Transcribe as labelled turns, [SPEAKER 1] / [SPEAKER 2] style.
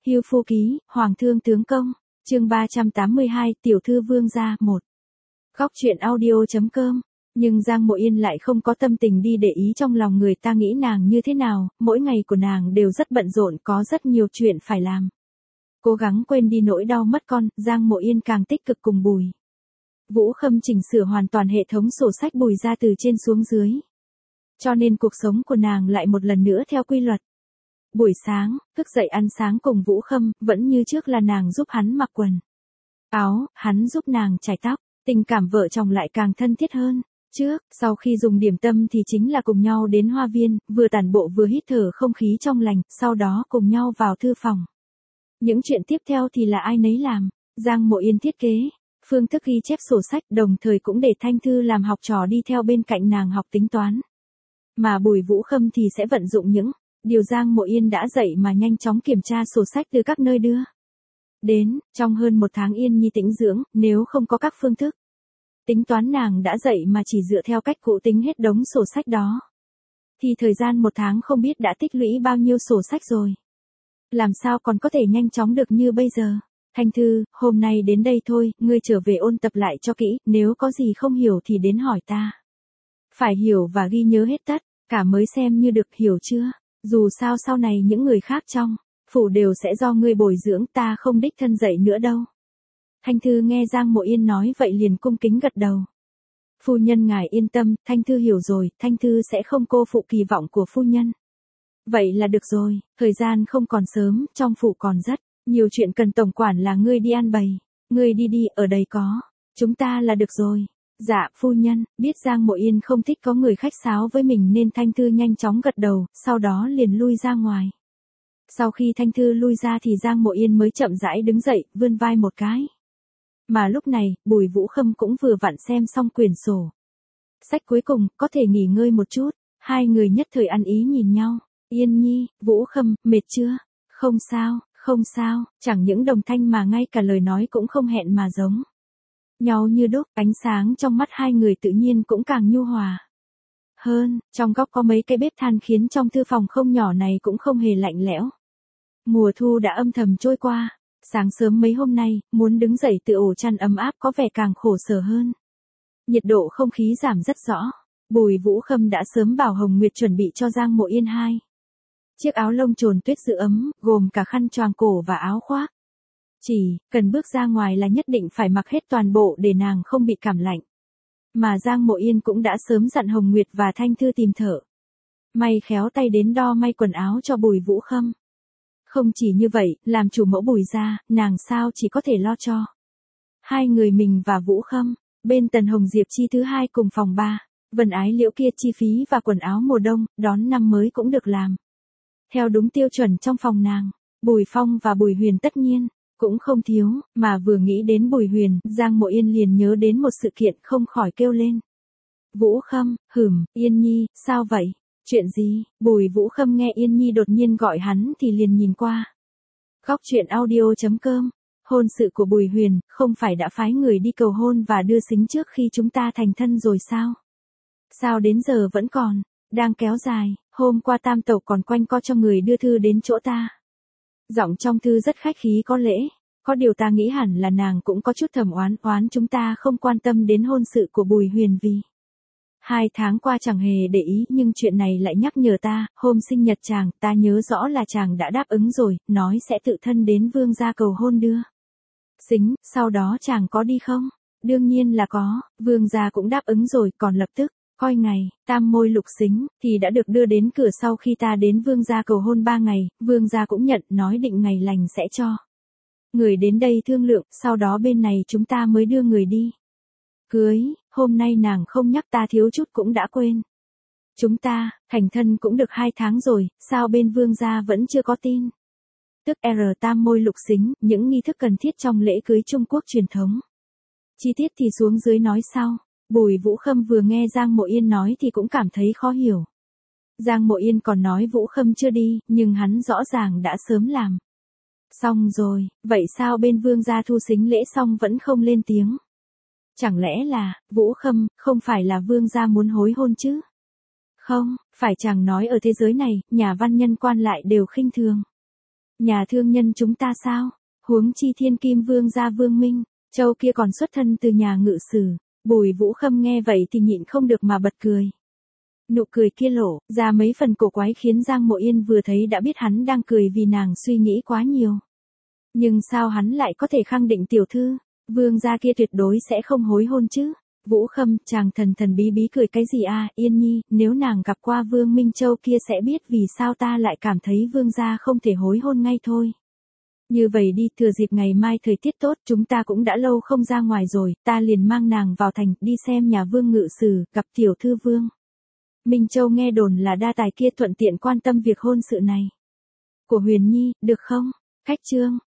[SPEAKER 1] Hưu Phu Ký, Hoàng thương tướng công, chương 382, Tiểu thư vương gia 1. Góc truyện audio.com. Nhưng Giang Mộ Yên lại không có tâm tình đi để ý trong lòng người ta nghĩ nàng như thế nào, mỗi ngày của nàng đều rất bận rộn, có rất nhiều chuyện phải làm. Cố gắng quên đi nỗi đau mất con, Giang Mộ Yên càng tích cực cùng Bùi Vũ Khâm chỉnh sửa hoàn toàn hệ thống sổ sách Bùi ra từ trên xuống dưới. Cho nên cuộc sống của nàng lại một lần nữa theo quy luật. Buổi sáng, thức dậy ăn sáng cùng Vũ Khâm, vẫn như trước là nàng giúp hắn mặc quần áo, hắn giúp nàng chải tóc, tình cảm vợ chồng lại càng thân thiết hơn. Trước, sau khi dùng điểm tâm thì chính là cùng nhau đến hoa viên, vừa tản bộ vừa hít thở không khí trong lành, sau đó cùng nhau vào thư phòng. Những chuyện tiếp theo thì là ai nấy làm. Giang Mộ Yên thiết kế phương thức ghi chép sổ sách, đồng thời cũng để Thanh Thư làm học trò đi theo bên cạnh nàng học tính toán. Mà Bùi Vũ Khâm thì sẽ vận dụng những điều Giang Mộ Yên đã dạy mà nhanh chóng kiểm tra sổ sách từ các nơi đưa đến. Trong hơn một tháng Yên Nhi tĩnh dưỡng, nếu không có các phương thức tính toán nàng đã dạy mà chỉ dựa theo cách cũ tính hết đống sổ sách đó, thì thời gian một tháng không biết đã tích lũy bao nhiêu sổ sách rồi. Làm sao còn có thể nhanh chóng được như bây giờ. Thanh Thư, hôm nay đến đây thôi, ngươi trở về ôn tập lại cho kỹ, nếu có gì không hiểu thì đến hỏi ta. Phải hiểu và ghi nhớ hết tất cả mới xem như được, hiểu chưa? Dù sao sau này những người khác trong phủ đều sẽ do ngươi bồi dưỡng, ta không đích thân dạy nữa đâu. Thanh Thư nghe Giang Mộ Yên nói vậy liền cung kính gật đầu. Phu nhân ngài yên tâm, Thanh Thư hiểu rồi, Thanh Thư sẽ không cô phụ kỳ vọng của phu nhân. Vậy là được rồi, thời gian không còn sớm, trong phủ còn rất nhiều chuyện cần tổng quản là ngươi đi an bày. Ngươi đi, ở đây có chúng ta là được rồi. Dạ, phu nhân. Biết Giang Mộ Yên không thích có người khách sáo với mình nên Thanh Thư nhanh chóng gật đầu, sau đó liền lui ra ngoài. Sau khi Thanh Thư lui ra thì Giang Mộ Yên mới chậm rãi đứng dậy, vươn vai một cái. Mà lúc này, Bùi Vũ Khâm cũng vừa vặn xem xong quyển sổ sách cuối cùng, có thể nghỉ ngơi một chút. Hai người nhất thời ăn ý nhìn nhau. Yên Nhi, Vũ Khâm, mệt chưa? Không sao, chẳng những đồng thanh mà ngay cả lời nói cũng không hẹn mà giống nhau như đúc. Ánh sáng trong mắt hai người tự nhiên cũng càng nhu hòa hơn. Trong góc có mấy cái bếp than khiến trong thư phòng không nhỏ này cũng không hề lạnh lẽo. Mùa thu đã âm thầm trôi qua. Sáng sớm mấy hôm nay, muốn đứng dậy từ ổ chăn ấm áp có vẻ càng khổ sở hơn. Nhiệt độ không khí giảm rất rõ. Bùi Vũ Khâm đã sớm bảo Hồng Nguyệt chuẩn bị cho Giang Mộ Yên 2 chiếc áo lông trồn tuyết giữ ấm, gồm cả khăn choàng cổ và áo khoác. Chỉ cần bước ra ngoài là nhất định phải mặc hết toàn bộ để nàng không bị cảm lạnh. Mà Giang Mộ Yên cũng đã sớm dặn Hồng Nguyệt và Thanh Thư tìm thợ may khéo tay đến đo may quần áo cho Bùi Vũ Khâm. Không chỉ như vậy, làm chủ mẫu Bùi gia, nàng sao chỉ có thể lo cho hai người mình và Vũ Khâm. Bên Tần Hồng Diệp chi thứ hai cùng phòng 3, Vân Ái Liễu kia chi phí và quần áo mùa đông, đón năm mới cũng được làm theo đúng tiêu chuẩn trong phòng nàng. Bùi Phong và Bùi Huyền tất nhiên cũng không thiếu, mà vừa nghĩ đến Bùi Huyền, Giang Mộ Yên liền nhớ đến một sự kiện không khỏi kêu lên. Vũ Khâm, Yên Nhi, sao vậy? Chuyện gì? Bùi Vũ Khâm nghe Yên Nhi đột nhiên gọi hắn thì liền nhìn qua. Góc truyện audio.com. Hôn sự của Bùi Huyền, không phải đã phái người đi cầu hôn và đưa sính trước khi chúng ta thành thân rồi sao? Sao đến giờ vẫn còn đang kéo dài? Hôm qua Tam Tẩu còn quanh co cho người đưa thư đến chỗ ta. Giọng trong thư rất khách khí có lễ. Có điều ta nghĩ hẳn là nàng cũng có chút thầm oán chúng ta không quan tâm đến hôn sự của Bùi Huyền vì 2 tháng qua chẳng hề để ý, nhưng chuyện này lại nhắc nhở ta. Hôm sinh nhật chàng, ta nhớ rõ là chàng đã đáp ứng rồi, nói sẽ tự thân đến vương gia cầu hôn đưa sính, sau đó chàng có đi không? Đương nhiên là có, vương gia cũng đáp ứng rồi, còn lập tức coi ngày tam môi lục sính thì đã được đưa đến cửa. Sau khi ta đến vương gia cầu hôn 3 ngày, vương gia cũng nhận, nói định ngày lành sẽ cho người đến đây thương lượng, sau đó bên này chúng ta mới đưa người đi cưới. Hôm nay nàng không nhắc ta thiếu chút cũng đã quên. Chúng ta thành thân cũng được 2 tháng rồi, sao bên vương gia vẫn chưa có tin? Tức tam môi lục sính, những nghi thức cần thiết trong lễ cưới Trung Quốc truyền thống. Chi tiết thì xuống dưới nói sau. Bùi Vũ Khâm vừa nghe Giang Mộ Yên nói thì cũng cảm thấy khó hiểu. Giang Mộ Yên còn nói Vũ Khâm chưa đi, nhưng hắn rõ ràng đã sớm làm xong rồi. Vậy sao bên vương gia thu sính lễ xong vẫn không lên tiếng? Chẳng lẽ là Vũ Khâm không phải là vương gia muốn hối hôn chứ? Không, phải chàng nói ở thế giới này, nhà văn nhân quan lại đều khinh thường Nhà thương nhân chúng ta sao? Huống chi thiên kim vương gia Vương Minh, Châu kia còn xuất thân từ nhà ngự sử. Bùi Vũ Khâm nghe vậy thì nhịn không được mà bật cười. Nụ cười kia lộ ra mấy phần cổ quái khiến Giang Mộ Yên vừa thấy đã biết hắn đang cười vì nàng suy nghĩ quá nhiều. Nhưng sao hắn lại có thể khẳng định tiểu thư, vương gia kia tuyệt đối sẽ không hối hôn chứ? Vũ Khâm, chàng thần thần bí bí cười cái gì a? Yên Nhi, nếu nàng gặp qua Vương Minh Châu kia sẽ biết vì sao ta lại cảm thấy vương gia không thể hối hôn ngay thôi. Như vậy đi, thừa dịp ngày mai thời tiết tốt, chúng ta cũng đã lâu không ra ngoài rồi, ta liền mang nàng vào thành, đi xem nhà Vương ngự sử, gặp tiểu thư Vương Minh Châu nghe đồn là đa tài kia thuận tiện quan tâm việc hôn sự này của Huyền Nhi, được không? Khách trương,